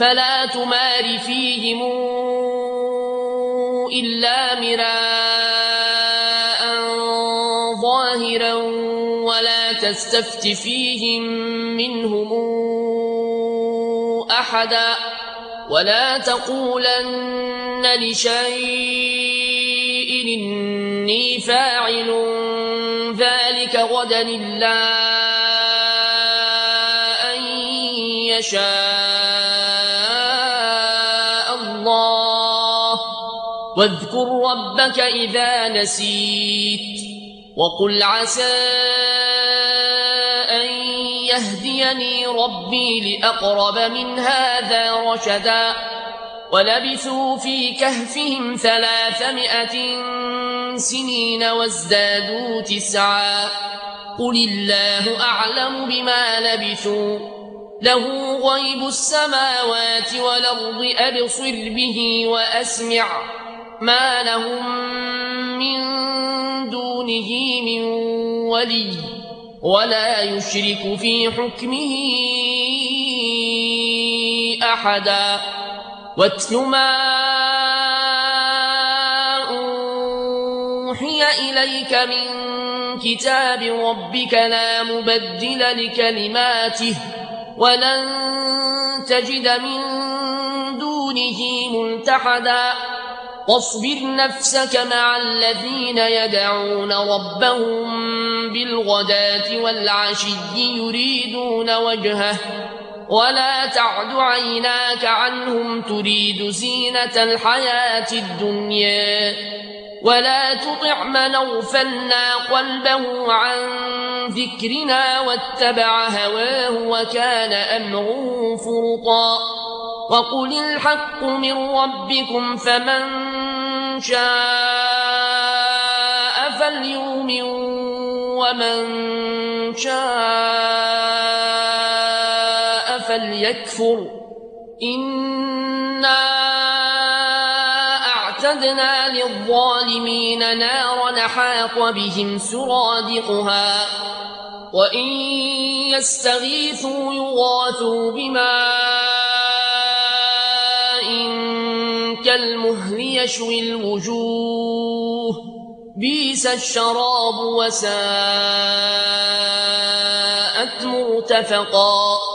فلا تمار فيهم إلا مراء ظاهرا ولا تستفت فيهم منهم أحدا ولا تقولن لشيء إني فاعل ذلك غدا إلا أن يشاء الله واذكر ربك إذا نسيت وقل عسى أن يهديني ربي لأقرب من هذا رشدا ولبثوا في كهفهم 300 سنين وازدادوا 9 قل الله أعلم بما لبثوا له غيب السماوات والأرض أبصر به وأسمع ما لهم من دونه من ولي ولا يشرك في حكمه أحدا واتل ما أوحي إليك من كتاب ربك لا مبدل لكلماته ولن تجد من دونه ملتحدا واصبر نفسك مع الذين يدعون ربهم بالغداة والعشي يريدون وجهه ولا تعد عيناك عنهم تريد زينة الحياة الدنيا ولا تطع من أغفلنا قلبه عن ذكرنا واتبع هواه وكان أمره فرطا وقل الحق من ربكم فمن شاء فليؤمن ومن شاء فليكفر إنا أعتدنا للظالمين نارا أحاط بهم سرادقها وإن يستغيثوا يغاثوا بماء كالمهل يشوي الوجوه بئس الشراب وساءت مرتفقا